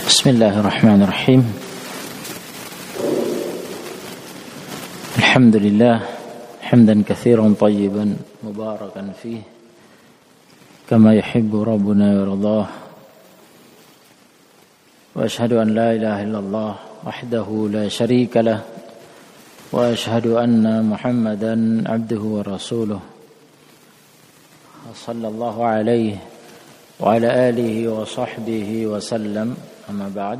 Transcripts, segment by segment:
Bismillahirrahmanirrahim. Alhamdulillah hamdan katsiran tayyiban mubarakan fihi kama yuhibbu rabbuna wa yardah. Wa asyhadu an la ilaha illallah wahdahu la syarika lah wa asyhadu anna Muhammadan abduhu wa rasuluh. Sallallahu alaihi wa ala alihi wa sahbihi wa sallam. Amma ba'd.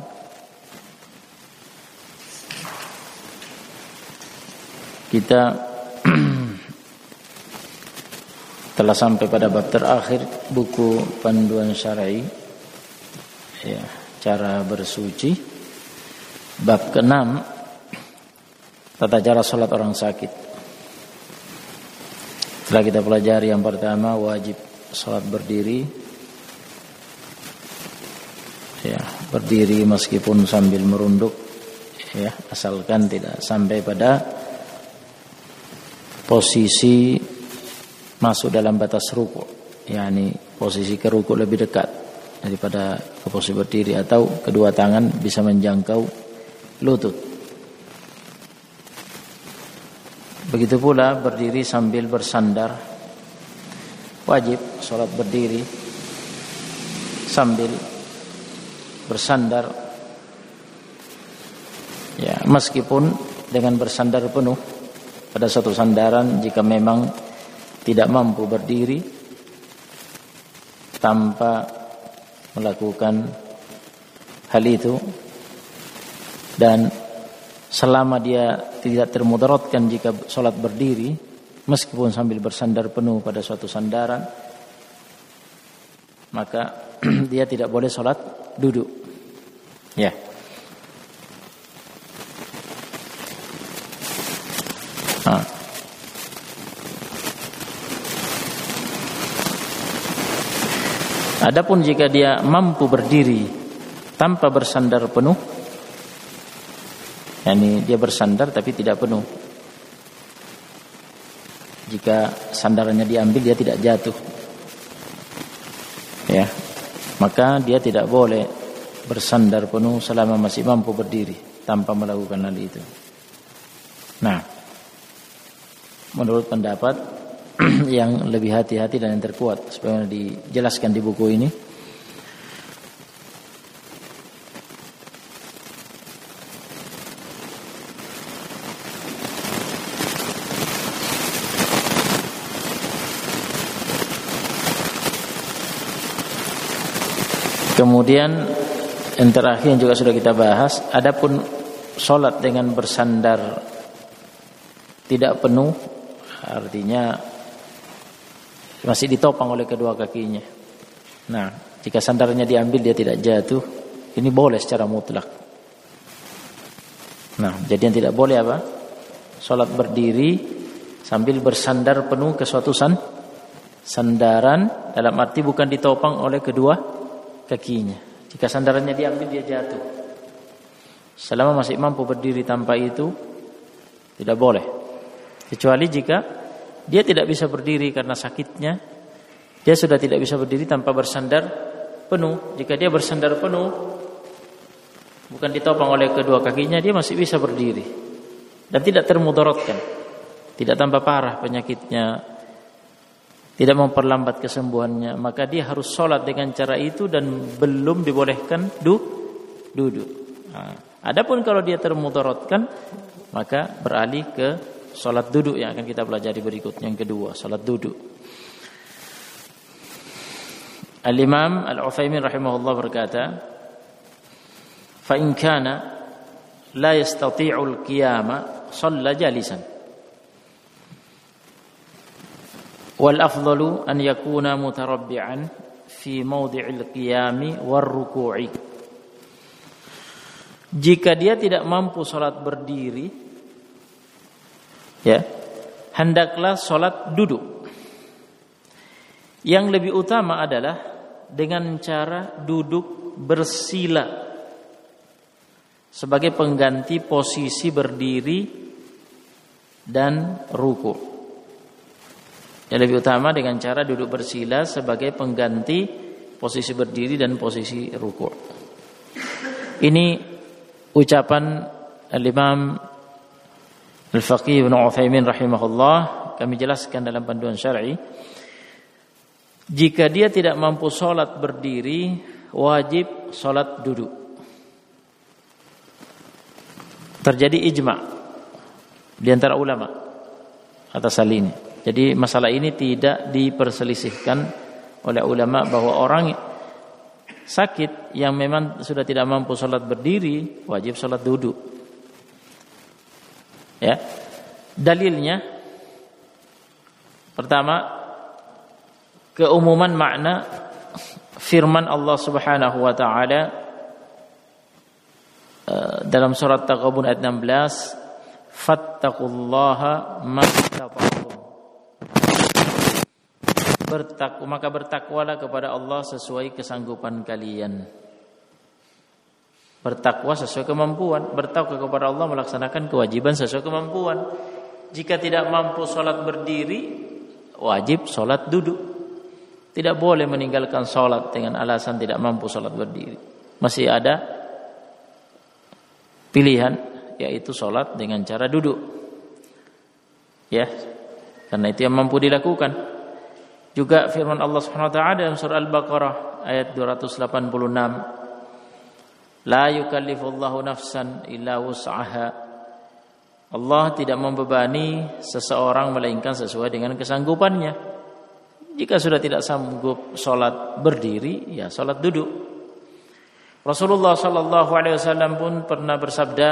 Kita telah sampai pada bab terakhir buku panduan syar'i, ya, cara bersuci. Bab ke-6, tata cara salat orang sakit. Setelah kita pelajari yang pertama, wajib salat berdiri, ya, berdiri meskipun sambil merunduk, ya, asalkan tidak sampai pada posisi masuk dalam batas ruku', yakni posisi ke ruku' lebih dekat daripada ke posisi berdiri, atau kedua tangan bisa menjangkau lutut. Begitu pula berdiri sambil bersandar, wajib salat berdiri sambil bersandar, ya, meskipun dengan bersandar penuh pada suatu sandaran jika memang tidak mampu berdiri tanpa melakukan hal itu, dan selama dia tidak termudaratkan jika sholat berdiri meskipun sambil bersandar penuh pada suatu sandaran, maka dia tidak boleh sholat duduk. Ya. Adapun jika dia mampu berdiri tanpa bersandar penuh, yakni dia bersandar tapi tidak penuh. Jika sandarannya diambil dia tidak jatuh, ya, maka dia tidak boleh bersandar penuh selama masih mampu berdiri tanpa melakukan hal itu. Nah, menurut pendapat yang lebih hati-hati dan yang terkuat sebagaimana dijelaskan di buku ini, kemudian yang terakhir yang juga sudah kita bahas, adapun sholat dengan bersandar tidak penuh, artinya masih ditopang oleh kedua kakinya. Nah, jika sandarannya diambil dia tidak jatuh, ini boleh secara mutlak. Nah, jadi yang tidak boleh apa? Sholat berdiri sambil bersandar penuh ke suatu sandaran, dalam arti bukan ditopang oleh kedua kakinya. Jika sandarannya diambil dia jatuh. Selama masih mampu berdiri tanpa itu tidak boleh. Kecuali jika dia tidak bisa berdiri karena sakitnya, dia sudah tidak bisa berdiri tanpa bersandar penuh. Jika dia bersandar penuh bukan ditopang oleh kedua kakinya, dia masih bisa berdiri dan tidak termudaratkan, tidak tambah parah penyakitnya, tidak memperlambat kesembuhannya, maka dia harus sholat dengan cara itu dan belum dibolehkan duduk. Nah, adapun kalau dia termudaratkan, maka beralih ke sholat duduk yang akan kita pelajari berikutnya, yang kedua, sholat duduk. Al-Imam Al-Utsaimin rahimahullah berkata, "Fa in kana la yastati'u al-qiyama shalla jalisan. Wal afdalu an yakuna mutarabbi'an fi mawdi'il qiyami war ruku'i." Jika dia tidak mampu salat berdiri, ya, hendaklah salat duduk. Yang lebih utama adalah dengan cara duduk bersila sebagai pengganti posisi berdiri dan ruku'. Yang lebih utama dengan cara duduk bersila sebagai pengganti posisi berdiri dan posisi ruku'. Ini ucapan Al-Imam Al-Faqih Ibnu Utsaimin rahimahullah, kami jelaskan dalam panduan syar'i. Jika dia tidak mampu sholat berdiri, wajib sholat duduk. Terjadi ijma' di antara ulama atas hal ini. Jadi masalah ini tidak diperselisihkan oleh ulama bahwa orang sakit yang memang sudah tidak mampu sholat berdiri, wajib sholat duduk. Ya, dalilnya pertama, keumuman makna firman Allah Subhanahu wa taala dalam surat Taghabun ayat 16, fattaqullaha mastata'tum. Maka bertakwalah kepada Allah sesuai kesanggupan kalian. Bertakwa sesuai kemampuan, bertakwa kepada Allah melaksanakan kewajiban sesuai kemampuan. Jika tidak mampu sholat berdiri, wajib sholat duduk. Tidak boleh meninggalkan sholat dengan alasan tidak mampu sholat berdiri. Masih ada pilihan, yaitu sholat dengan cara duduk. Ya, karena itu yang mampu dilakukan. Juga firman Allah Subhanahu wa taala dalam surah Al-Baqarah ayat 286, la yukallifullahu nafsan illa wus'aha. Allah tidak membebani seseorang melainkan sesuai dengan kesanggupannya. Jika sudah tidak sanggup sholat berdiri, ya sholat duduk. Rasulullah sallallahu alaihi wasallam pun pernah bersabda,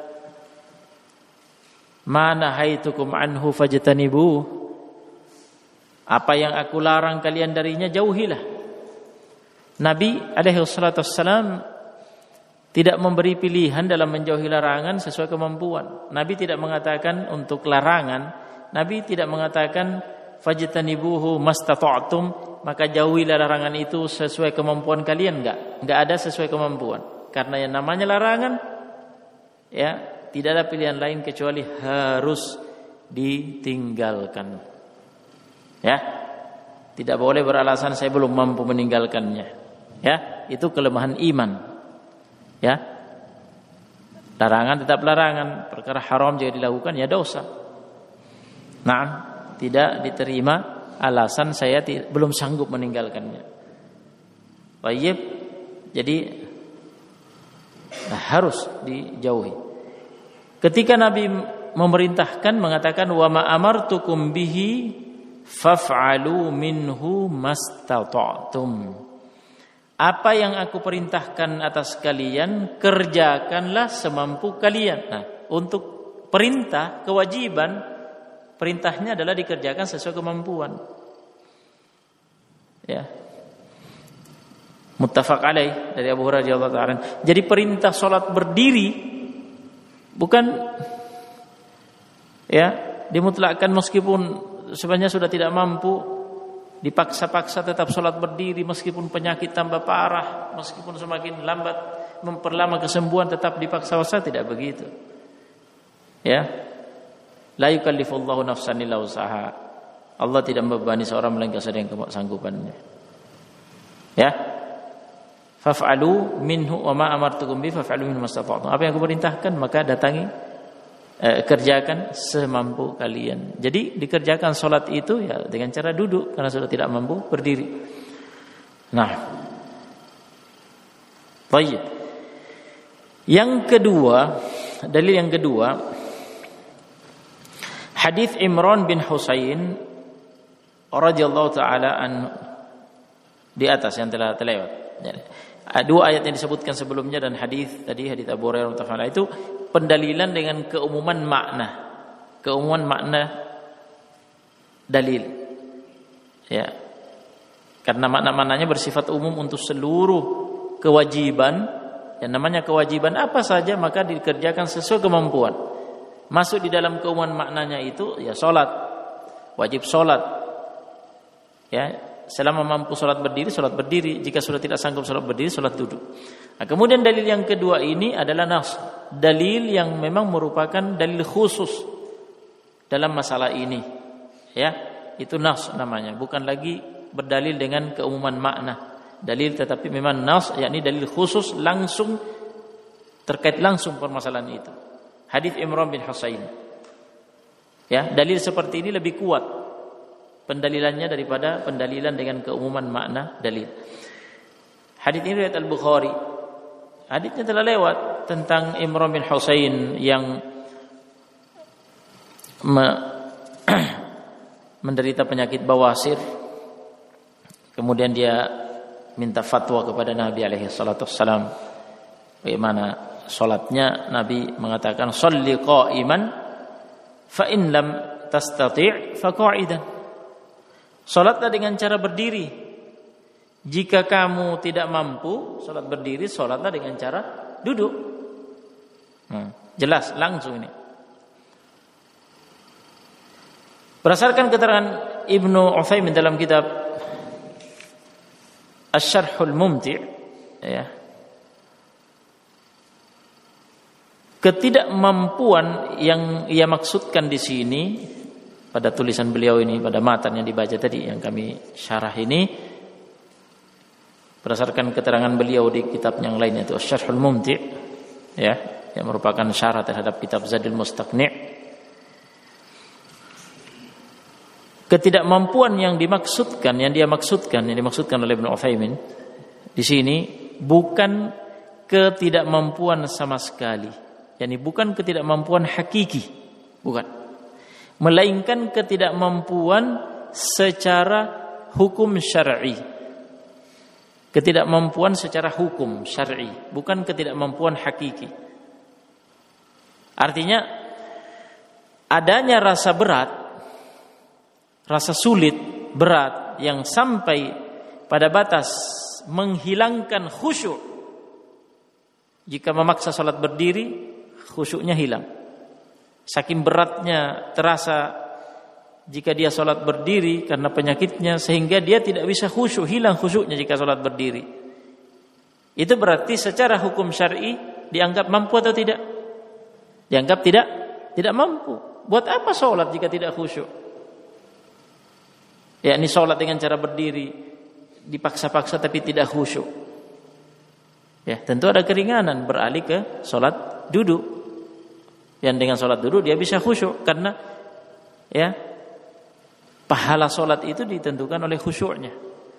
"Ma nahaitukum anhu fajtanibuh." Apa yang aku larang kalian darinya, jauhilah. Nabi alaihi wassalatu wassalam tidak memberi pilihan dalam menjauhi larangan sesuai kemampuan. Nabi tidak mengatakan untuk larangan, Nabi tidak mengatakan fajtanibuhu mastata'tum, maka jauhilah larangan itu sesuai kemampuan kalian. Enggak ada sesuai kemampuan. Karena yang namanya larangan, ya, tidak ada pilihan lain kecuali harus ditinggalkan. Ya, tidak boleh beralasan saya belum mampu meninggalkannya. Ya, itu kelemahan iman. Ya, larangan tetap larangan. Perkara haram jika dilakukan ya dosa. Nah, tidak diterima alasan saya belum sanggup meninggalkannya. Baik, jadi harus dijauhi. Ketika Nabi memerintahkan, mengatakan wa ma amartukum bihi faf'alu minhu mastata'tum. Apa yang aku perintahkan atas kalian, kerjakanlah semampu kalian. Nah, untuk perintah, kewajiban, perintahnya adalah dikerjakan sesuai kemampuan. Ya. Muttafaq alaih dari Abu Hurairah radhiyallahu ta'ala. Jadi perintah salat berdiri bukan ya dimutlakkan meskipun sebenarnya sudah tidak mampu, dipaksa-paksa tetap sholat berdiri meskipun penyakit tambah parah, meskipun semakin lambat memperlama kesembuhan tetap dipaksa-paksa, tidak begitu. Ya, la yukallifullahu nafsan illa wus'aha. Allah tidak membebani seorang melainkan sesuai dengan kesanggupannya. Ya, faf'alu minhu wa ma amartukum bi faf'alu minhu mastata'tum. Apa yang aku perintahkan maka datangi, kerjakan semampu kalian. Jadi dikerjakan sholat itu ya dengan cara duduk karena sudah tidak mampu berdiri. Nah, baik. Yang kedua, dalil yang kedua, hadis Imran bin Husain radhiyallahu taala anhu di atas yang telah terlewat. Dua ayat yang disebutkan sebelumnya dan hadis tadi, hadis Abu Hurairah radhiyallahu anhu itu pendalilan dengan keumuman makna dalil. Ya. Karena makna-maknanya bersifat umum untuk seluruh kewajiban. Yang namanya kewajiban apa saja maka dikerjakan sesuai kemampuan. Masuk di dalam keumuman maknanya itu ya salat. Wajib salat. Ya, selama mampu salat berdiri, jika sudah tidak sanggup salat berdiri, salat duduk. Nah, kemudian dalil yang kedua ini adalah nas, dalil yang memang merupakan dalil khusus dalam masalah ini. Ya, itu nas namanya, bukan lagi berdalil dengan keumuman makna. Dalil tetapi memang nas, yakni dalil khusus langsung terkait langsung permasalahan itu. Hadis Imran bin Husain. Ya, dalil seperti ini lebih kuat pendalilannya daripada pendalilan dengan keumuman makna dalil. Hadis ini riwayat Al-Bukhari. Hadisnya telah lewat tentang Imran bin Husain yang menderita penyakit bawasir. Kemudian dia minta fatwa kepada Nabi alaihi salatu wassalam bagaimana salatnya. Nabi mengatakan sholli qa'iman fa in lam tastati' fa qa'idan. Salatlah dengan cara berdiri. Jika kamu tidak mampu salat berdiri, salatlah dengan cara duduk. Jelas langsung ini. Berdasarkan keterangan Ibnu Utsaimin dalam kitab Asy-Syarhul Mumti', ya, ketidakmampuan yang ia maksudkan di sini pada tulisan beliau ini, pada matan yang dibaca tadi yang kami syarah ini, berdasarkan keterangan beliau di kitab yang lain yaitu Asy-Syarhul Mumti', ya, yang merupakan syarah terhadap kitab Zadul Mustaqni'. Ketidakmampuan yang dimaksudkan oleh Ibnu Utsaimin di sini bukan ketidakmampuan sama sekali, yakni bukan ketidakmampuan hakiki, bukan, melainkan ketidakmampuan secara hukum syar'i. Ketidakmampuan secara hukum syar'i, bukan ketidakmampuan hakiki. Artinya adanya rasa berat, rasa sulit, berat yang sampai pada batas menghilangkan khusyuk. Jika memaksa salat berdiri, khusyuknya hilang. Saking beratnya terasa jika dia salat berdiri karena penyakitnya, sehingga dia tidak bisa khusyuk, hilang khusyuknya jika salat berdiri. Itu berarti secara hukum syar'i dianggap mampu atau tidak? Dianggap tidak mampu. Buat apa salat jika tidak khusyuk? Yakni sholat dengan cara berdiri dipaksa-paksa tapi tidak khusyuk. Ya, tentu ada keringanan beralih ke sholat duduk. Yang dengan sholat duduk dia bisa khusyuk karena ya pahala sholat itu ditentukan oleh khusyuknya.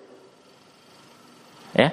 Ya.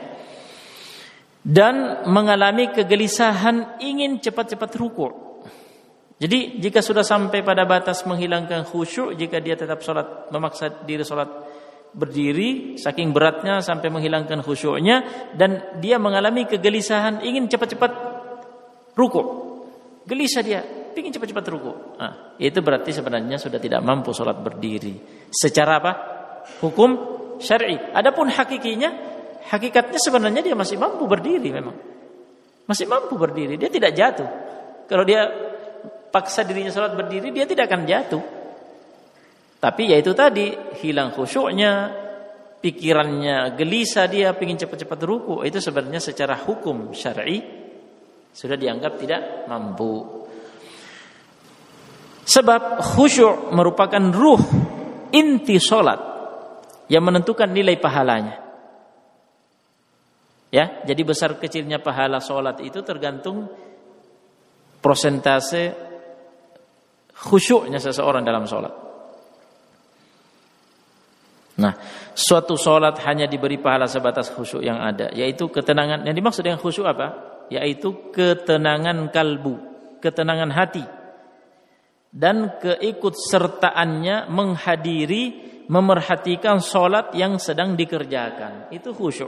Dan mengalami kegelisahan ingin cepat-cepat rukuk. Jadi jika sudah sampai pada batas menghilangkan khusyuk, jika dia tetap sholat, memaksa diri sholat berdiri, saking beratnya sampai menghilangkan khusyuknya, dan dia mengalami kegelisahan ingin cepat-cepat rukuk, gelisah dia, ingin cepat-cepat rukuk. Itu berarti sebenarnya sudah tidak mampu sholat berdiri. Secara apa? Hukum syar'i. Adapun hakikatnya sebenarnya dia masih mampu berdiri, memang masih mampu berdiri. Dia tidak jatuh. Kalau dia paksa dirinya salat berdiri, dia tidak akan jatuh. Tapi yaitu tadi, hilang khusyuknya, pikirannya gelisah, dia ingin cepat-cepat ruku. Itu sebenarnya secara hukum syar'i sudah dianggap tidak mampu. Sebab khusyuk merupakan ruh inti salat yang menentukan nilai pahalanya. Ya, jadi besar kecilnya pahala salat itu tergantung prosentase khusyuknya seseorang dalam sholat. Nah, suatu sholat hanya diberi pahala sebatas khusyuk yang ada, yaitu ketenangan. Yang dimaksud dengan khusyuk apa? Yaitu ketenangan kalbu, ketenangan hati, dan keikutsertaannya menghadiri, memerhatikan sholat yang sedang dikerjakan. Itu khusyuk.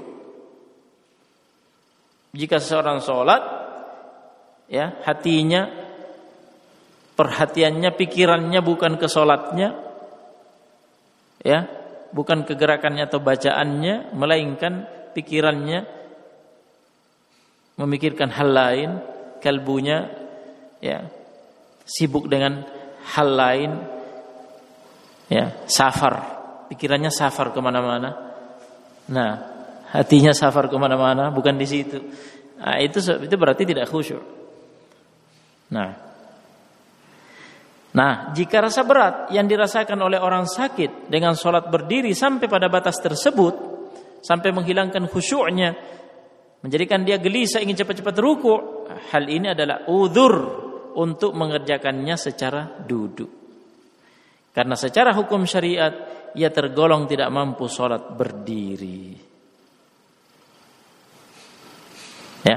Jika seseorang sholat, ya, hatinya, perhatiannya, pikirannya bukan ke sholatnya, ya, bukan ke gerakannya atau bacaannya, melainkan pikirannya memikirkan hal lain, kalbunya ya sibuk dengan hal lain, ya, safar, pikirannya safar kemana-mana. Nah, hatinya safar kemana-mana, bukan di situ. Nah, itu berarti tidak khusyuk. Nah, jika rasa berat yang dirasakan oleh orang sakit dengan sholat berdiri sampai pada batas tersebut, sampai menghilangkan khusyuknya, menjadikan dia gelisah ingin cepat-cepat ruku', hal ini adalah udzur untuk mengerjakannya secara duduk. Karena secara hukum syariat ia tergolong tidak mampu sholat berdiri. Ya.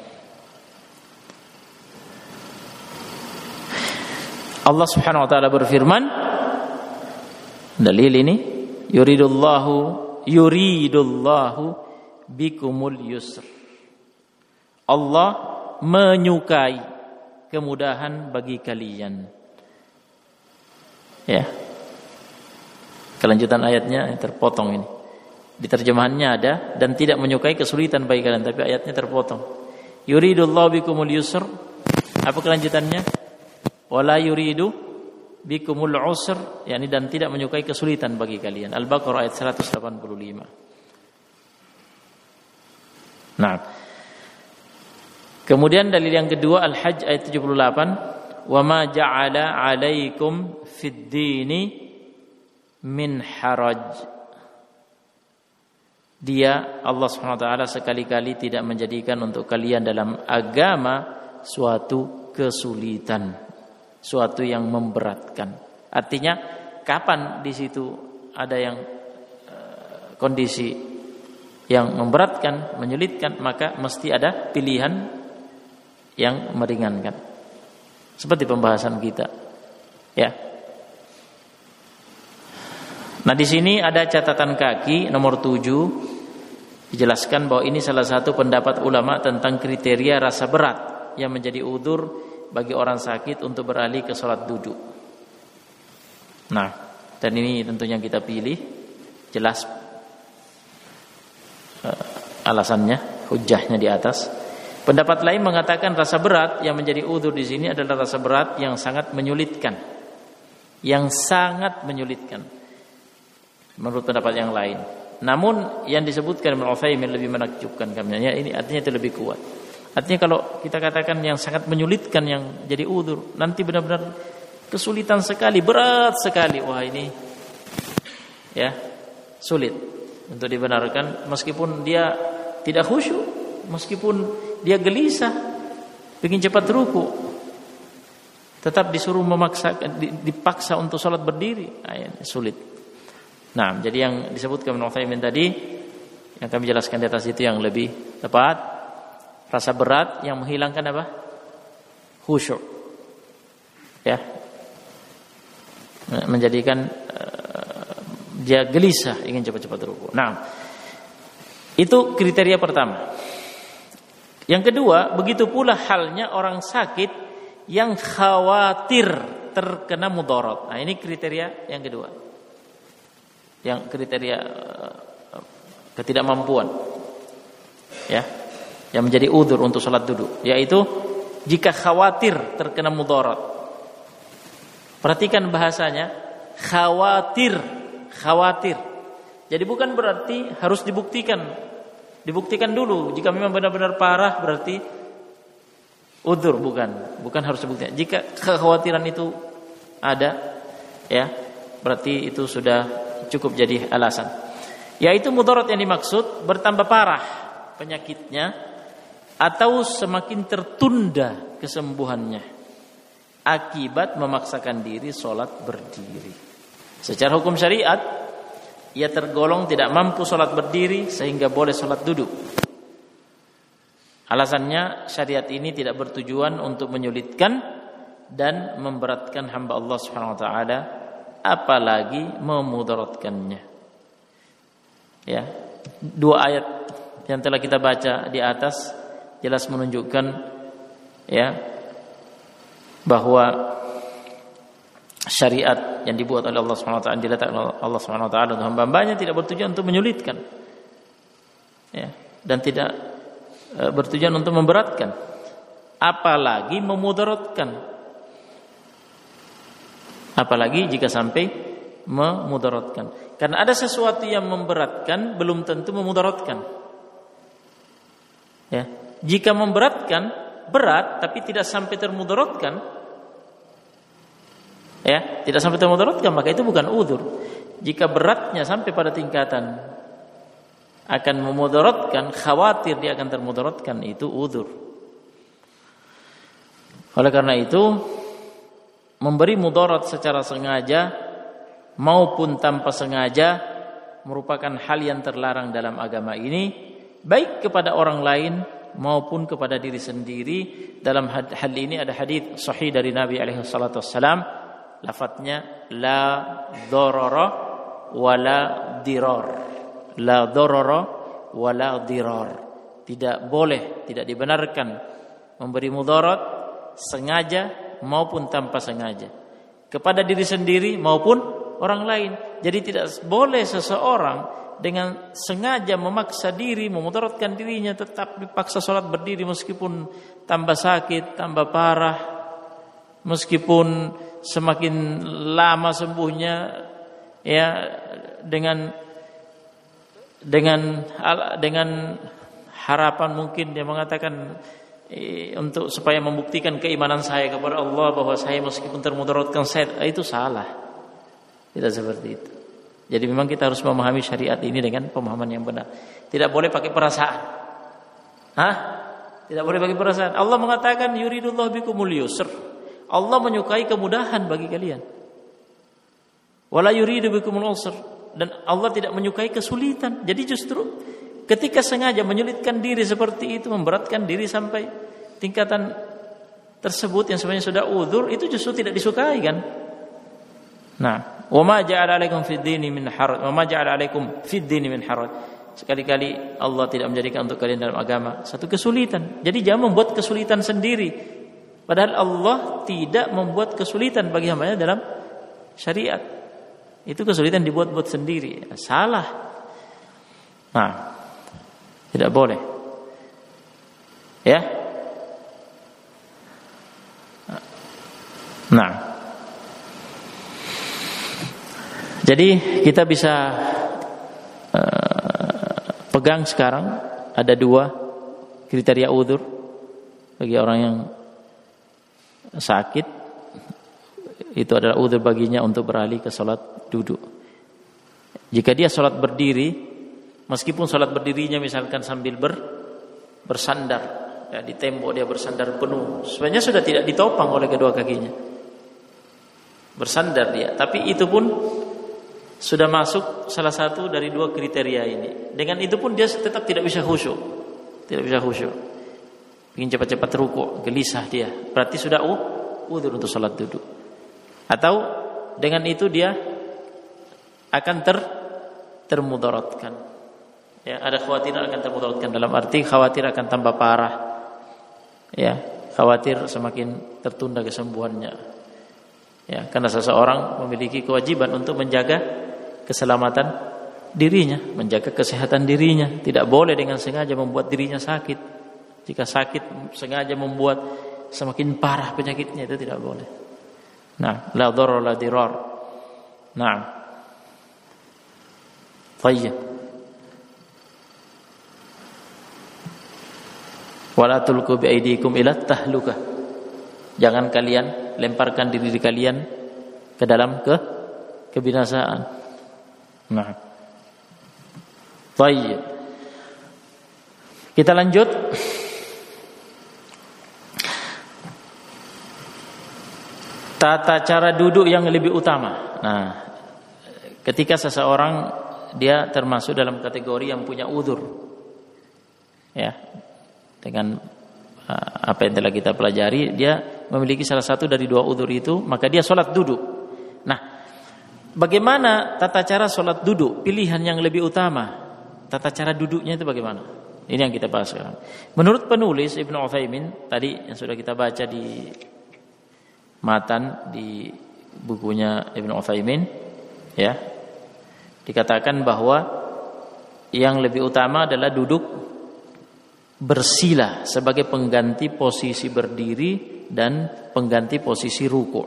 Allah Subhanahu wa taala berfirman, dalil ini, yuridullahu bikumul yusr. Allah menyukai kemudahan bagi kalian. Ya. Kelanjutan ayatnya terpotong ini. Di terjemahannya ada, dan tidak menyukai kesulitan bagi kalian, tapi ayatnya terpotong. Yuridullahu bikumul yusr. Apa kelanjutannya? Wala yuridu bikumul usr, yakni dan tidak menyukai kesulitan bagi kalian. Al-Baqarah ayat 185. Nah. Kemudian dalil yang kedua Al-Hajj ayat 78, wa ma ja'ala 'alaikum fid dini min haraj. Dia Allah Subhanahu wa taala sekali-kali tidak menjadikan untuk kalian dalam agama suatu kesulitan, suatu yang memberatkan. Artinya kapan di situ ada yang kondisi yang memberatkan, menyulitkan, maka mesti ada pilihan yang meringankan. Seperti pembahasan kita. Ya. Nah, di sini ada catatan kaki nomor 7, dijelaskan bahwa ini salah satu pendapat ulama tentang kriteria rasa berat yang menjadi udzur bagi orang sakit untuk beralih ke salat duduk. Nah, dan ini tentunya kita pilih jelas alasannya, hujjahnya di atas. Pendapat lain mengatakan rasa berat yang menjadi udzur di sini adalah rasa berat yang sangat menyulitkan. Yang sangat menyulitkan. Menurut pendapat yang lain. Namun yang disebutkan Ibnu Utsaimin lebih menakjubkan kami. Ini artinya itu lebih kuat. Artinya kalau kita katakan yang sangat menyulitkan yang jadi udzur, nanti benar-benar kesulitan sekali, berat sekali. Wah, ini ya, sulit untuk dibenarkan meskipun dia tidak khusyuk, meskipun dia gelisah, ingin cepat ruku, tetap disuruh dipaksa untuk sholat berdiri, sulit. Nah, jadi yang disebutkan Ibnu Utsaimin tadi, yang kami jelaskan di atas itu yang lebih tepat, rasa berat yang menghilangkan apa? Khusyuk, ya, menjadikan dia gelisah, ingin cepat-cepat ruku. Nah, itu kriteria pertama. Yang kedua, begitu pula halnya orang sakit yang khawatir terkena mudarat. Nah, ini kriteria yang kedua. Yang kriteria ketidakmampuan. Ya. Yang menjadi udzur untuk salat duduk, yaitu jika khawatir terkena mudarat. Perhatikan bahasanya, khawatir. Jadi bukan berarti harus dibuktikan. Dibuktikan dulu. Jika memang benar-benar parah berarti udzur, bukan harus dibuktikan. Jika kekhawatiran itu ada, ya, berarti itu sudah cukup jadi alasan. Yaitu mudarat yang dimaksud bertambah parah penyakitnya atau semakin tertunda kesembuhannya akibat memaksakan diri sholat berdiri. Secara hukum syariat ia tergolong tidak mampu sholat berdiri sehingga boleh sholat duduk. Alasannya syariat ini tidak bertujuan untuk menyulitkan dan memberatkan hamba Allah Subhanahu wa taala, apalagi memudaratkannya. Ya, dua ayat yang telah kita baca di atas jelas menunjukkan, ya, bahwa syariat yang dibuat oleh Allah Subhanahu wa taala, diletakkan oleh Allah Subhanahu wa taala untuk hamba-hambanya tidak bertujuan untuk menyulitkan. Ya, dan tidak bertujuan untuk memberatkan, apalagi memudaratkan. Apalagi jika sampai memudaratkan. Karena ada sesuatu yang memberatkan belum tentu memudaratkan. Ya, jika memberatkan berat tapi tidak sampai termudaratkan, ya, tidak sampai termudaratkan, maka itu bukan udzur. Jika beratnya sampai pada tingkatan akan memudaratkan, khawatir dia akan termudaratkan, itu udzur. Oleh karena itu, memberi mudarat secara sengaja maupun tanpa sengaja merupakan hal yang terlarang dalam agama ini, baik kepada orang lain maupun kepada diri sendiri. Dalam hal ini ada hadis sahih dari Nabi alaihi salatu wassalam, lafadznya la dharara wala dirar. La dharara wala dirar. Tidak boleh, tidak dibenarkan memberi mudarat sengaja maupun tanpa sengaja kepada diri sendiri maupun orang lain. Jadi tidak boleh seseorang dengan sengaja memaksa diri, memudaratkan dirinya, tetap dipaksa sholat berdiri meskipun tambah sakit, tambah parah, meskipun semakin lama sembuhnya, ya, dengan harapan mungkin dia mengatakan untuk supaya membuktikan keimanan saya kepada Allah bahwa saya meskipun termudaratkan saya, itu salah. Tidak seperti itu. Jadi memang kita harus memahami syariat ini dengan pemahaman yang benar. Tidak boleh pakai perasaan. Tidak boleh pakai perasaan. Allah mengatakan yuridullahu bikumul yusr. Allah menyukai kemudahan bagi kalian. Wala yuridu bikumul usr. Dan Allah tidak menyukai kesulitan. Jadi justru ketika sengaja menyulitkan diri seperti itu, memberatkan diri sampai tingkatan tersebut yang sebenarnya sudah uzur, itu justru tidak disukai kan? Nah, wa ma ja'ala 'alaikum fid dini min haraj, wa ma ja'ala 'alaikum fid dini min haraj. Sekali-kali Allah tidak menjadikan untuk kalian dalam agama satu kesulitan. Jadi jangan membuat kesulitan sendiri. Padahal Allah tidak membuat kesulitan bagi hamba-Nya dalam syariat. Itu kesulitan dibuat-buat sendiri. Salah. Nah, tidak boleh. Ya. Nah. Jadi kita bisa pegang sekarang ada 2 kriteria uzur bagi orang yang sakit. Itu adalah uzur baginya untuk beralih ke salat duduk. Jika dia salat berdiri, meskipun salat berdirinya misalkan sambil bersandar, ya, di tembok dia bersandar penuh, sebenarnya sudah tidak ditopang oleh kedua kakinya, bersandar dia, tapi itu pun sudah masuk salah satu dari 2 kriteria ini. Dengan itu pun dia tetap tidak bisa khusyuk, ingin cepat-cepat rukuk, gelisah dia, berarti sudah uzur untuk salat duduk. Atau dengan itu dia akan termudaratkan. Ya, ada khawatiran akan termudaratkan, dalam arti khawatir akan tambah parah. Ya, khawatir semakin tertunda kesembuhannya. Ya, karena seseorang memiliki kewajiban untuk menjaga keselamatan dirinya, menjaga kesehatan dirinya. Tidak boleh dengan sengaja membuat dirinya sakit. Jika sakit sengaja membuat semakin parah penyakitnya, itu tidak boleh. Nah, la dharar la dirar. Nah. Tayyib. Wala tulqu bi aydikum ila tahlukah. Jangan kalian lemparkan diri kalian ke dalam kebinasaan. Nah. Tayyib. Kita lanjut. Tata cara duduk yang lebih utama. Nah, ketika seseorang dia termasuk dalam kategori yang punya uzur, ya, dengan apa yang telah kita pelajari, dia memiliki salah satu dari 2 uzur itu, maka dia sholat duduk. Nah, bagaimana tata cara sholat duduk? Pilihan yang lebih utama, tata cara duduknya itu bagaimana? Ini yang kita bahas sekarang. Menurut penulis Ibnu Utsaimin tadi yang sudah kita baca di matan di bukunya Ibnu Utsaimin, ya, dikatakan bahwa yang lebih utama adalah duduk bersila sebagai pengganti posisi berdiri dan pengganti posisi ruku'.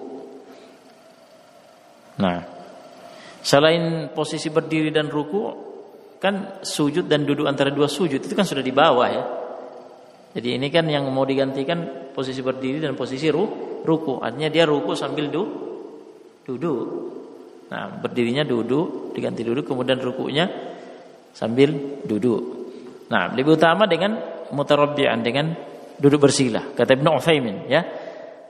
Nah, selain posisi berdiri dan ruku', kan sujud dan duduk antara 2 sujud itu kan sudah di bawah, ya. Jadi ini kan yang mau digantikan posisi berdiri dan posisi ruku. Artinya dia ruku sambil duduk. Nah, berdirinya duduk, diganti duduk, kemudian rukunya sambil duduk. Nah, lebih utama dengan mutarabbi'an, dengan duduk bersila, kata Ibnu Utsaimin, ya.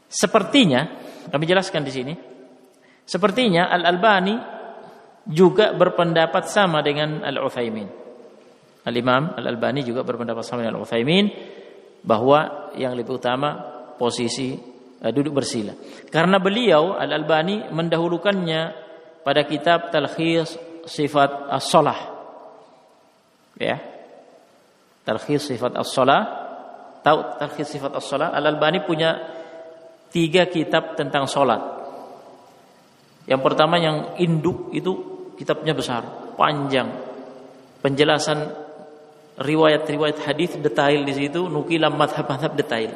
Sepertinya, kami jelaskan di sini, sepertinya Al-Albani juga berpendapat sama dengan Al-Utsaimin. Al-Imam Al-Albani juga berpendapat sama dengan Al-Utsaimin bahwa yang lebih utama posisi duduk bersila. Karena beliau Al-Albani mendahulukannya pada kitab Talkhis Sifat As-Shalah. Ya. Talkhis Sifat As-Shalah. Tahu Talkhis Sifat As-Shalah? Al-Albani punya 3 kitab tentang salat. Yang pertama yang induk itu kitabnya besar, panjang. Penjelasan riwayat-riwayat hadis detail di situ, nukilan mazhab-mazhab detail.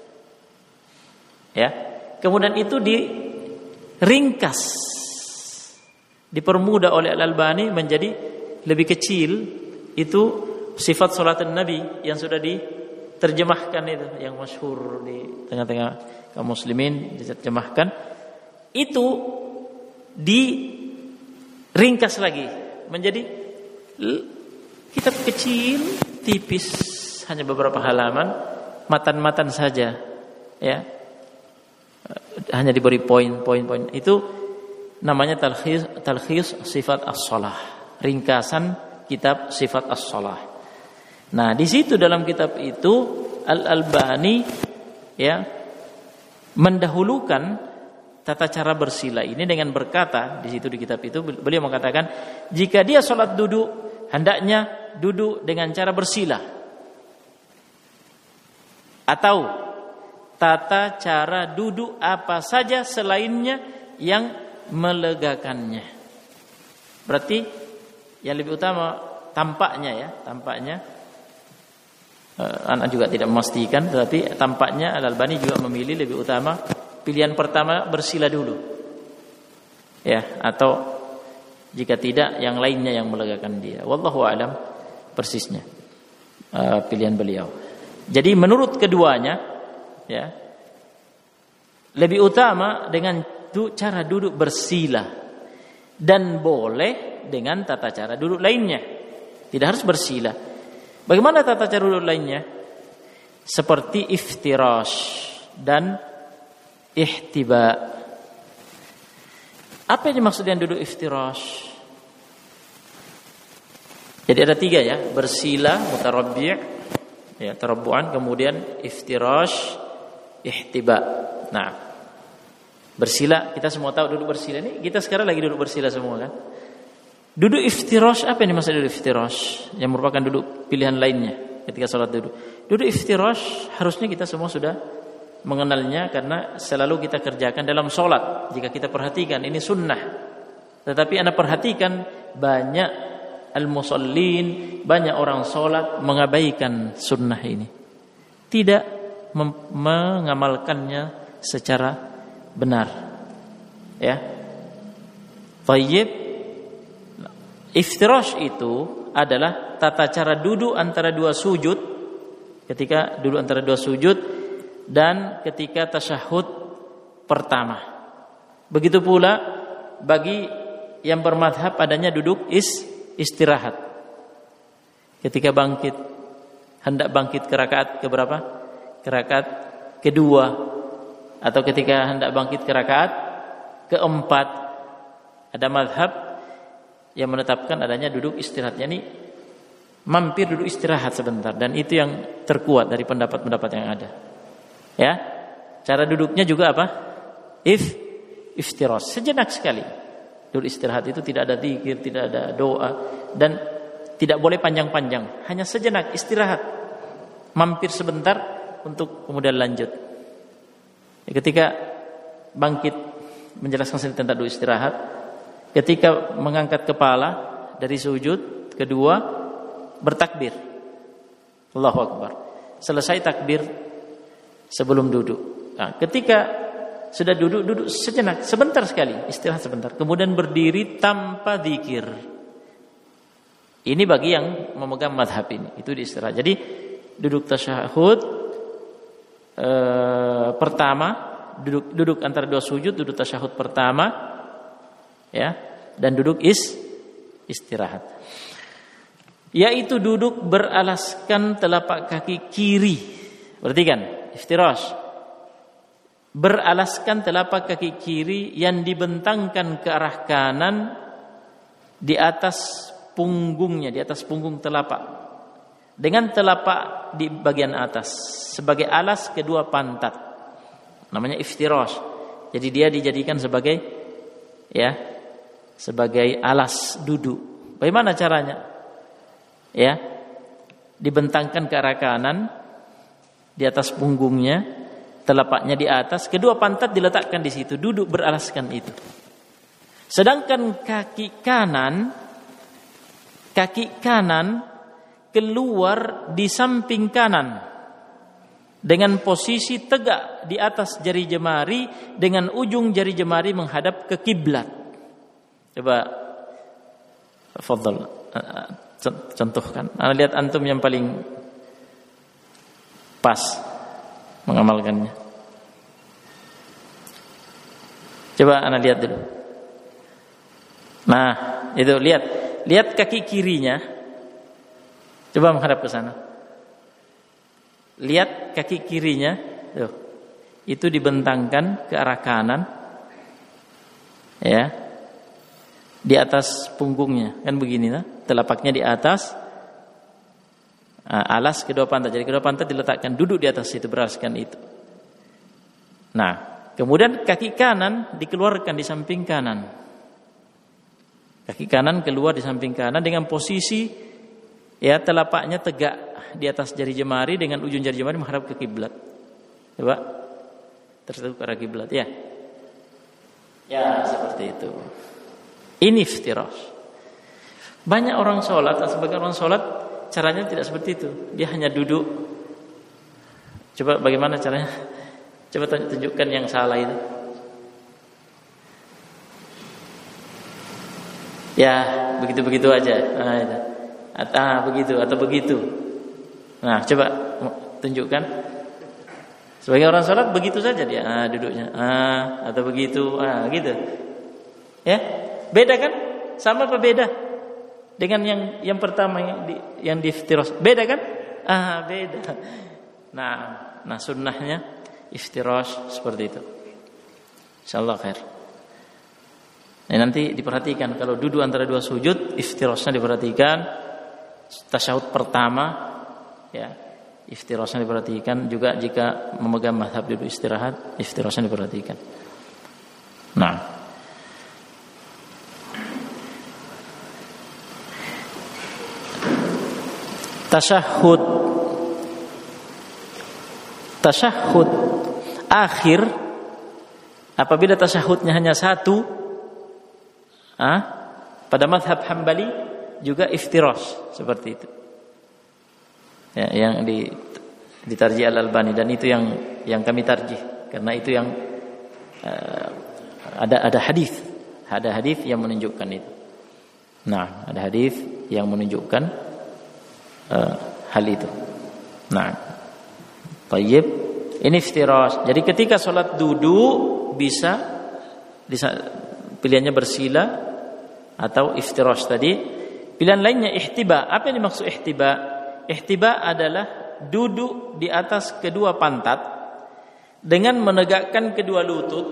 Ya. Kemudian itu diringkas, dipermudah oleh Al-Albani menjadi lebih kecil, itu sifat salat Nabi yang sudah diterjemahkan itu, yang masyhur di tengah-tengah kaum muslimin diterjemahkan. Itu diringkas lagi menjadi kitab kecil, tipis, hanya beberapa halaman, matan-matan saja, ya. Hanya diberi poin-poin. Itu namanya talkhis sifat as-shalah, ringkasan kitab sifat as-shalah. Nah, di situ dalam kitab itu Al-Albani ya mendahulukan tata cara bersila ini dengan berkata, di situ di kitab itu beliau mengatakan, jika dia sholat duduk, hendaknya duduk dengan cara bersila, atau tata cara duduk apa saja selainnya yang melegakannya. Berarti yang lebih utama tampaknya, anak juga tidak memastikan, tetapi tampaknya Al-Albani juga memilih lebih utama pilihan pertama bersila dulu, ya, atau jika tidak yang lainnya yang melegakan dia. Wallahu a'lam persisnya pilihan beliau. Jadi menurut keduanya, ya, lebih utama dengan cara duduk bersila, dan boleh dengan tata cara duduk lainnya, tidak harus bersila. Bagaimana tata cara duduk lainnya? Seperti iftirash dan ihtiba. Apa yang dimaksud dengan duduk iftirash? Jadi ada 3 ya, bersila, mutarabbi', ya, tarabbu'an, kemudian iftirash, ihtiba. Nah, bersila, kita semua tahu duduk bersila ini, kita sekarang lagi duduk bersila semua kan? Duduk iftirash, apa yang dimaksud duduk iftirash? Yang merupakan duduk pilihan lainnya ketika sholat duduk. Duduk iftirash harusnya kita semua sudah mengenalnya, karena selalu kita kerjakan dalam sholat. Jika kita perhatikan, ini sunnah. Tetapi Anda perhatikan, banyak al-musallin, banyak orang sholat mengabaikan sunnah ini, tidak mengamalkannya secara benar. Ya, tayyib. Iftirash itu adalah tata cara duduk antara 2 sujud, ketika duduk antara 2 sujud dan ketika tasyahud pertama. Begitu pula bagi yang bermadhab adanya duduk istirahat. Ketika hendak bangkit ke rakaat keberapa? Ke rakaat kedua, atau ketika hendak bangkit ke rakaat keempat. Ada madhab yang menetapkan adanya duduk istirahatnya, ini mampir duduk istirahat sebentar, dan itu yang terkuat dari pendapat-pendapat yang ada. Ya, cara duduknya juga apa? Iftirash, sejenak sekali. Duduk istirahat itu tidak ada zikir, tidak ada doa, dan tidak boleh panjang-panjang, hanya sejenak istirahat, mampir sebentar untuk kemudian lanjut. Ketika bangkit menjelaskan sedikit tentang duduk istirahat, ketika mengangkat kepala dari sujud kedua, bertakbir, Allahu Akbar. Selesai takbir sebelum duduk. Nah, ketika sudah duduk sejenak, sebentar sekali, istirahat sebentar, kemudian berdiri tanpa zikir. Ini bagi yang memegang madhab ini, itu di istirahat. Jadi duduk tasyahud pertama, duduk antara 2 sujud, duduk tasyahud pertama, ya, dan duduk istirahat, yaitu duduk beralaskan telapak kaki kiri. Perhatikan, iftirash beralaskan telapak kaki kiri yang dibentangkan ke arah kanan di atas punggungnya, di atas punggung telapak, dengan telapak di bagian atas sebagai alas kedua pantat. Namanya iftirash. Jadi dia dijadikan sebagai sebagai alas duduk. Bagaimana caranya? Ya, dibentangkan ke arah kanan di atas punggungnya, telapaknya di atas, kedua pantat diletakkan di situ, duduk beralaskan itu. Sedangkan kaki kanan keluar di samping kanan dengan posisi tegak di atas jari jemari dengan ujung jari jemari menghadap ke kiblat. Coba fadhal contohkan. Anda lihat antum yang paling pas mengamalkannya. Coba Anda lihat dulu. Nah, itu lihat kaki kirinya. Coba menghadap ke sana. Lihat kaki kirinya, tuh. Itu dibentangkan ke arah kanan. Ya. Di atas punggungnya, kan begini nah, telapaknya di atas, alas kedua pantat. Jadi kedua pantat diletakkan duduk di atas itu, beralaskan itu. Nah, kemudian kaki kanan dikeluarkan di samping kanan. Kaki kanan keluar di samping kanan dengan posisi telapaknya tegak di atas jari jemari dengan ujung jari jemari menghadap ke kiblat. Coba tertutup ke arah kiblat ya. Ya, seperti itu. Ini iftirash. Banyak orang sholat, atau sebagian orang sholat caranya tidak seperti itu. Dia hanya duduk. Coba bagaimana caranya? Coba tunjukkan yang salah itu. Ya, begitu-begitu aja. Nah, itu. Begitu atau begitu. Nah, coba tunjukkan. Sebagai orang sholat begitu saja dia duduknya. Atau begitu, gitu. Ya, beda kan? Sama apa beda? Dengan yang pertama yang di iftirash. Beda kan? Beda. Nah sunnahnya iftirash seperti itu. Insyaallah khair. Nah, nanti diperhatikan kalau duduk antara dua sujud, iftirashnya diperhatikan. Tasyahud pertama ya, iftirashnya diperhatikan. Juga jika memegang mazhab duduk istirahat, iftirashnya diperhatikan. Nah, tasyahud akhir, apabila tasyahudnya hanya satu, pada mazhab Hambali juga iftirash seperti itu. Ya, yang ditarjih Al-Albani, dan itu yang kami tarjih karena itu yang ada hadis yang menunjukkan itu. Nah, ada hadis yang menunjukkan hal itu. Nah, tayyib, ini iftirash. Jadi ketika sholat duduk bisa pilihannya bersila atau iftirash tadi. Pilihan lainnya ihtiba. Apa yang dimaksud ihtiba? Ihtiba adalah duduk di atas kedua pantat dengan menegakkan kedua lutut,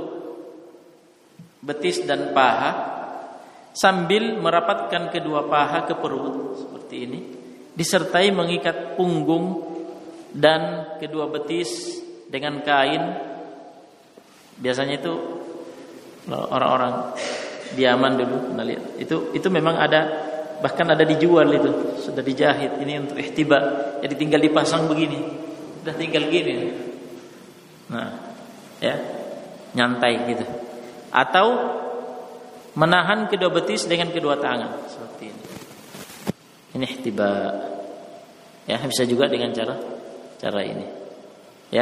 betis dan paha, sambil merapatkan kedua paha ke perut seperti ini, disertai mengikat punggung dan kedua betis dengan kain. Biasanya itu orang-orang di Yaman dulu, lihat itu memang ada, bahkan ada dijual itu, sudah dijahit. Ini untuk ihtiba, jadi tinggal dipasang begini, udah tinggal gini. Nah, ya, nyantai gitu. Atau menahan kedua betis dengan kedua tangan seperti ini. Ini ihtiba. Ya, bisa juga dengan cara ini. Ya.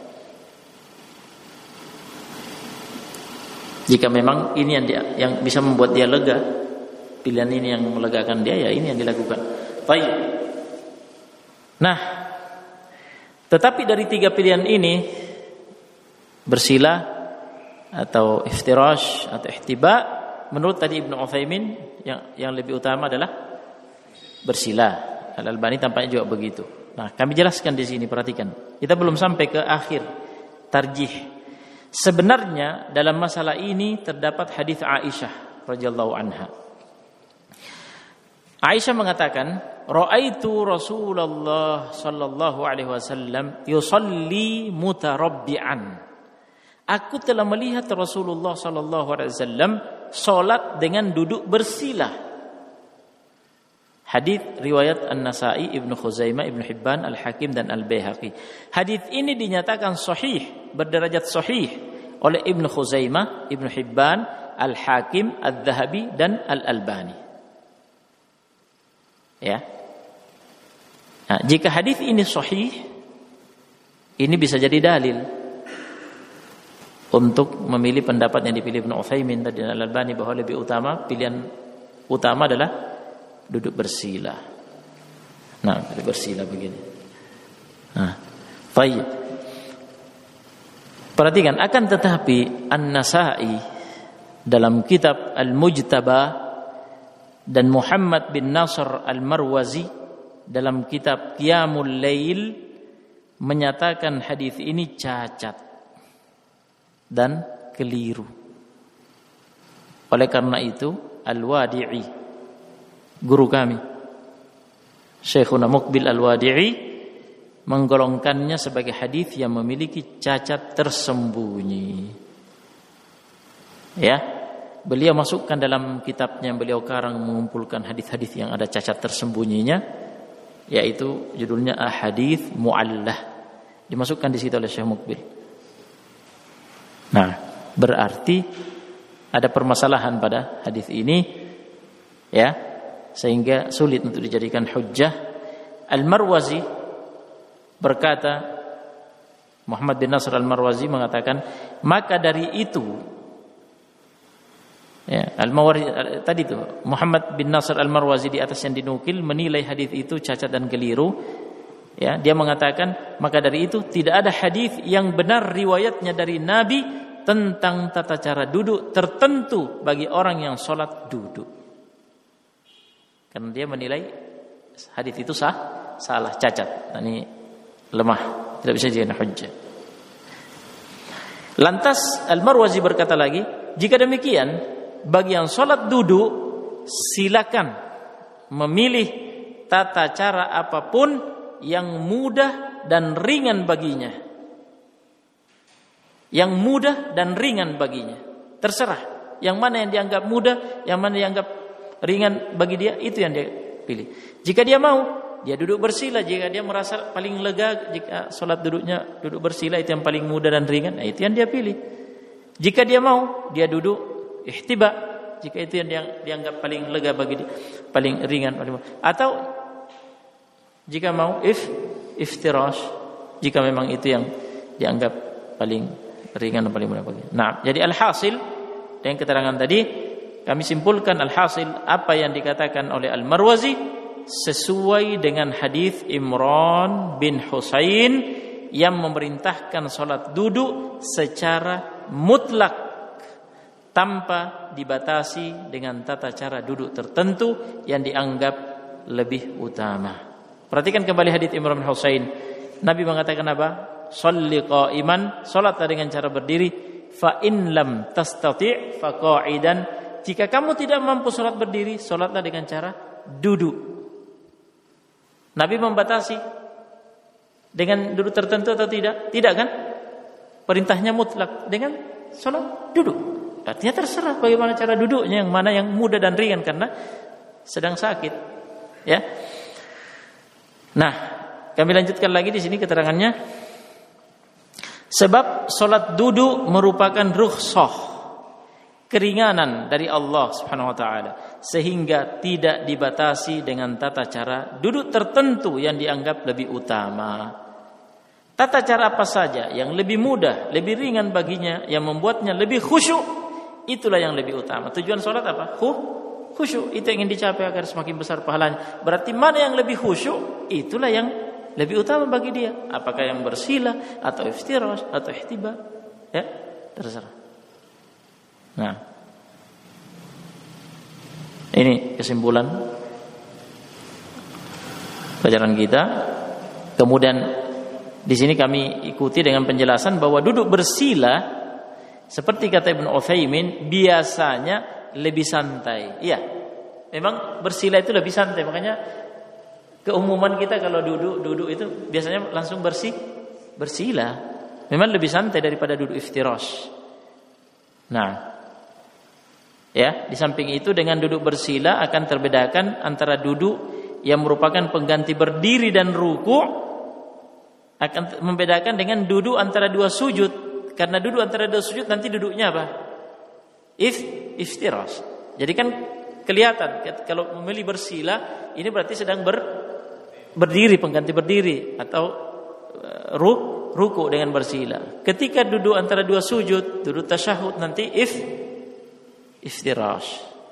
Jika memang ini yang bisa membuat dia lega, pilihan ini yang melegakan dia, ya ini yang dilakukan. Baik. Nah, tetapi dari tiga pilihan ini, bersila atau iftirash atau ihtiba, menurut tadi Ibnu Utsaimin yang lebih utama adalah bersila. Al-Albani tampaknya juga begitu. Nah, kami jelaskan di sini, perhatikan. Kita belum sampai ke akhir tarjih. Sebenarnya dalam masalah ini terdapat hadis Aisyah radhiyallahu anha. Aisyah mengatakan, "Ra'aitu Rasulullah sallallahu alaihi wasallam yusalli mutarabbi'an." Aku telah melihat Rasulullah sallallahu alaihi wasallam salat dengan duduk bersila. Hadis riwayat An-Nasa'i, Ibnu Khuzaimah, Ibnu Hibban, Al-Hakim dan Al-Baihaqi. Hadis ini dinyatakan sahih, berderajat sahih oleh Ibnu Khuzaimah, Ibnu Hibban, Al-Hakim, Al-Dhahabi dan Al-Albani. Ya. Nah, jika hadis ini sahih, ini bisa jadi dalil untuk memilih pendapat yang dipilih Ibnu Utsaimin dan Al-Albani bahwa lebih utama, pilihan utama adalah duduk bersila. Nah, duduk bersila begini. Nah, baik. Perhatikan, akan tetapi An-Nasa'i dalam kitab Al-Mujtaba dan Muhammad bin Nasr Al-Marwazi dalam kitab Qiyamul Lail menyatakan hadis ini cacat dan keliru. Oleh karena itu, Al-Wadi'i, guru kami, Syekhuna Muqbil Al-Wadi'i, menggolongkannya sebagai hadis yang memiliki cacat tersembunyi. Ya, beliau masukkan dalam kitabnya yang beliau karang mengumpulkan hadis-hadis yang ada cacat tersembunyinya, yaitu judulnya Ahadits Mu'allah. Dimasukkan di situ oleh Syekh Muqbil. Nah, berarti ada permasalahan pada hadis ini, ya, sehingga sulit untuk dijadikan hujjah. Al-Marwazi berkata, Muhammad bin Nasr Al-Marwazi mengatakan, maka dari itu, ya, tadi itu Muhammad bin Nasr Al-Marwazi di atas yang dinukil menilai hadis itu cacat dan keliru. Ya, dia mengatakan, maka dari itu tidak ada hadis yang benar riwayatnya dari Nabi tentang tata cara duduk tertentu bagi orang yang sholat duduk. Karena dia menilai hadis itu salah, cacat. Ini lemah, tidak bisa dijadikan hujjah. Lantas Al-Marwazi berkata lagi, jika demikian, bagi yang sholat duduk, silakan memilih tata cara apapun yang mudah dan ringan baginya. Yang mudah dan ringan baginya. Terserah. Yang mana yang dianggap mudah, yang mana yang dianggap ringan bagi dia, itu yang dia pilih. Jika dia mau, dia duduk bersila. Jika dia merasa paling lega, jika sholat duduknya duduk bersila, itu yang paling mudah dan ringan, nah itu yang dia pilih. Jika dia mau, dia duduk ihtiba, jika itu yang dia dianggap paling lega bagi dia, paling ringan. Atau jika mau iftirash, jika memang itu yang dianggap paling ringan dan paling mudah bagi dia. Nah, jadi alhasil dengan keterangan tadi, kami simpulkan alhasil apa yang dikatakan oleh Al-Marwazi sesuai dengan hadis Imran bin Husain yang memerintahkan salat duduk secara mutlak tanpa dibatasi dengan tata cara duduk tertentu yang dianggap lebih utama. Perhatikan kembali hadis Imran bin Husain. Nabi mengatakan apa? Shalli qa'iman, salatlah dengan cara berdiri, fa in lam tastati' fa qa'idan. Jika kamu tidak mampu sholat berdiri, sholatlah dengan cara duduk. Nabi membatasi dengan duduk tertentu atau tidak? Tidak kan? Perintahnya mutlak dengan sholat duduk. Artinya terserah bagaimana cara duduknya, yang mana yang mudah dan ringan karena sedang sakit. Ya. Nah, kami lanjutkan lagi di sini keterangannya. Sebab sholat duduk merupakan rukhsah, keringanan dari Allah Subhanahu wa taala, sehingga tidak dibatasi dengan tata cara duduk tertentu yang dianggap lebih utama. Tata cara apa saja yang lebih mudah, lebih ringan baginya, yang membuatnya lebih khusyuk, itulah yang lebih utama. Tujuan salat apa? Khusyuk. Itu yang ingin dicapai agar semakin besar pahalanya. Berarti mana yang lebih khusyuk, itulah yang lebih utama bagi dia. Apakah yang bersila atau iftirash atau ihtiba, ya, terserah. Nah, ini kesimpulan pelajaran kita. Kemudian di sini kami ikuti dengan penjelasan bahwa duduk bersila seperti kata Ibnu Utsaimin, biasanya lebih santai. Iya, memang bersila itu lebih santai. Makanya keumuman kita kalau duduk itu biasanya langsung bersila. Memang lebih santai daripada duduk iftirash. Nah, ya, di samping itu dengan duduk bersila akan terbedakan antara duduk yang merupakan pengganti berdiri dan ruku', akan membedakan dengan duduk antara dua sujud. Karena duduk antara dua sujud nanti duduknya apa? Iftirash. Jadi kan kelihatan kalau memilih bersila ini berarti sedang berdiri, pengganti berdiri atau ruku dengan bersila. Ketika duduk antara dua sujud, duduk tasyahud nanti iftirash.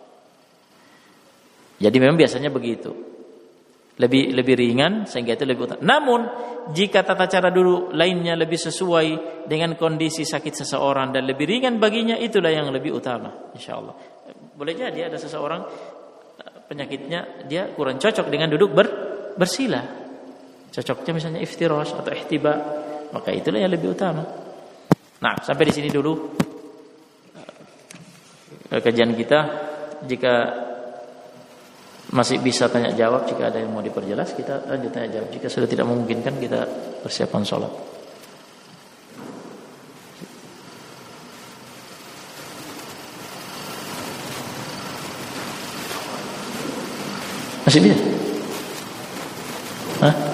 Jadi memang biasanya begitu. Lebih ringan sehingga itu lebih utama. Namun jika tata cara duduk lainnya lebih sesuai dengan kondisi sakit seseorang dan lebih ringan baginya, itulah yang lebih utama, insyaallah. Boleh jadi ada seseorang penyakitnya dia kurang cocok dengan duduk bersila. Cocoknya misalnya iftirash atau ihtiba, maka itulah yang lebih utama. Nah, sampai di sini dulu kajian kita. Jika masih bisa tanya jawab, jika ada yang mau diperjelas kita lanjut tanya jawab. Jika sudah tidak memungkinkan kita persiapan sholat. Masih bisa? Hah?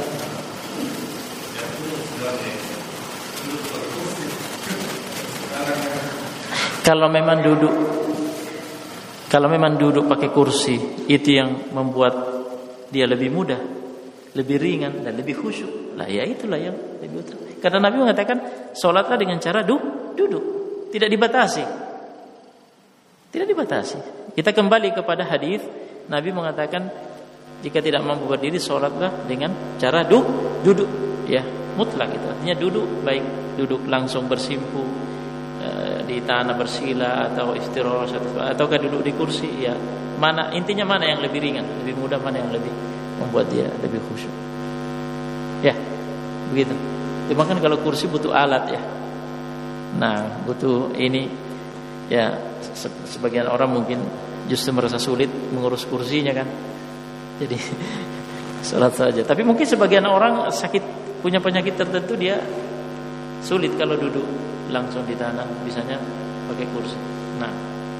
Kalau memang duduk pakai kursi itu yang membuat dia lebih mudah, lebih ringan dan lebih khusyuk, lah ya itulah yang lebih utama. Karena Nabi mengatakan sholatlah dengan cara duduk, tidak dibatasi. Tidak dibatasi. Kita kembali kepada hadis Nabi mengatakan jika tidak mampu berdiri sholatlah dengan cara duduk, ya mutlak itu. Artinya duduk, baik duduk langsung bersimpu di tanah bersila atau iftirash ataukah duduk di kursi, ya mana intinya mana yang lebih ringan, lebih mudah, mana yang lebih membuat dia lebih khusyuk, ya begitu. Cuma kan kalau kursi butuh alat ya, nah butuh ini ya, sebagian orang mungkin justru merasa sulit mengurus kursinya kan, jadi salat saja. Tapi mungkin sebagian orang punya penyakit tertentu dia sulit kalau duduk langsung di tanah, bisanya pakai kursi. Nah,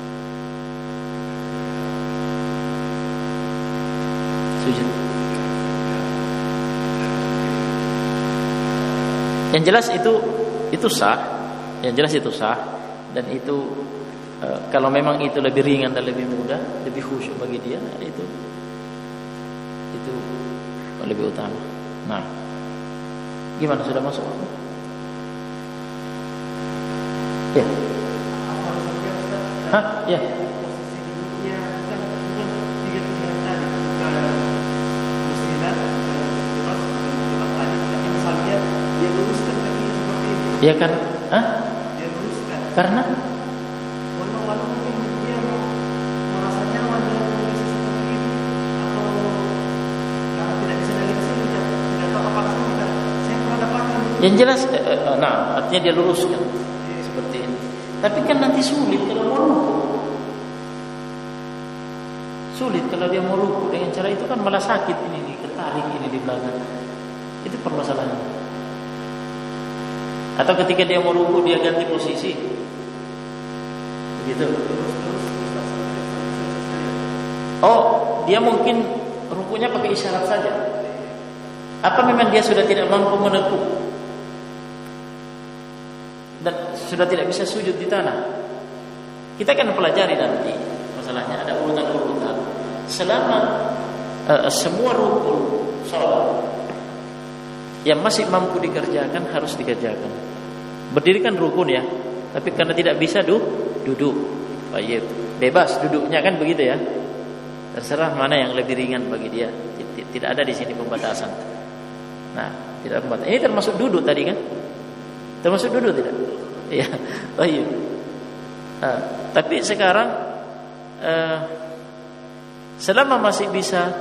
sujud. Yang jelas itu sah, yang jelas itu sah, dan itu kalau memang itu lebih ringan dan lebih mudah, lebih khusyuk bagi dia, itu lebih utama. Nah, gimana, sudah masuk? Ya. Hah? Ya. Ya kan? Hah? Dia luruskan. Karena? Walaupun dia merasa nyaman dalam posisi seperti itu, atau karena tidak bisa dari sini, tidak tahu apa saja. Saya pernah dapatkan. Yang jelas, artinya dia luruskan seperti ini. Tapi kan nanti sulit kalau mau ruku. Sulit kalau dia mau ruku dengan cara itu kan malah sakit ini, ketarik ini di belakang. Itu permasalahannya. Atau ketika dia mau ruku dia ganti posisi, begitu. Oh, dia mungkin rukunya pakai isyarat saja. Apa memang dia sudah tidak mampu menekuk dan sudah tidak bisa sujud di tanah? Kita akan pelajari nanti. Masalahnya ada urutan-urutan. Selama semua rukun salat yang masih mampu dikerjakan harus dikerjakan. Berdiri kan rukun ya, tapi karena tidak bisa duduk, baik bebas duduknya kan begitu ya. Terserah mana yang lebih ringan bagi dia. Tidak ada di sini pembatasan. Nah, tidak pembatasan. Ini termasuk duduk tadi kan? Termasuk duduk tidak? Iya, baik. Tapi sekarang selama masih bisa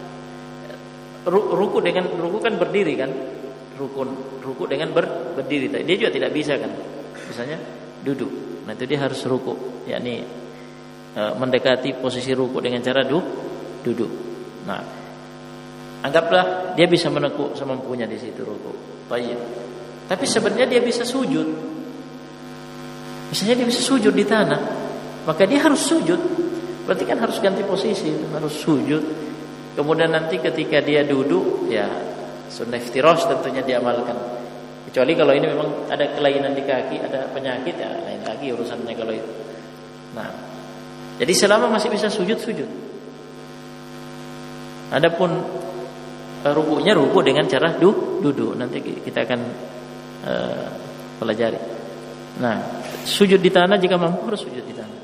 ruku kan berdiri kan? Ruku dengan berdiri. Dia juga tidak bisa kan? Misalnya duduk. Nah itu dia harus ruku, yakni mendekati posisi ruku dengan cara duduk. Nah, anggaplah dia bisa menekuk semampunya di situ ruku. Baik. Tapi sebenarnya dia bisa sujud. Misalnya dia bisa sujud di tanah, maka dia harus sujud. Berarti kan harus ganti posisi, harus sujud. Kemudian nanti ketika dia duduk, ya sunnah iftirash tentunya diamalkan. Kecuali kalau ini memang ada kelainan di kaki, ada penyakit, ya lain lagi urusannya kalau itu. Nah, jadi selama masih bisa sujud. Adapun rukunya ruku dengan cara duduk. Nanti kita akan pelajari. Nah, sujud di tanah jika mampu harus sujud di tanah.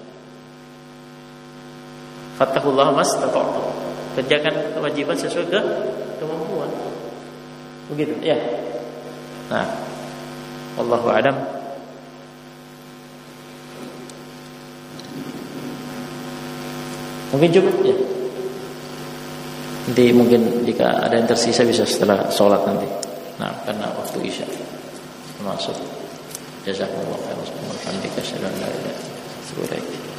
Fattaqullaha mastata'tum. Kerjakan kewajiban sesuai kemampuan. Begitu, ya. Nah, wallahu a'lam. Mungkin cukup ya. Nanti mungkin jika ada yang tersisa bisa setelah sholat nanti. Nah, karena waktu isya masuk. Jazakumullah khairan. Alhamdulillah.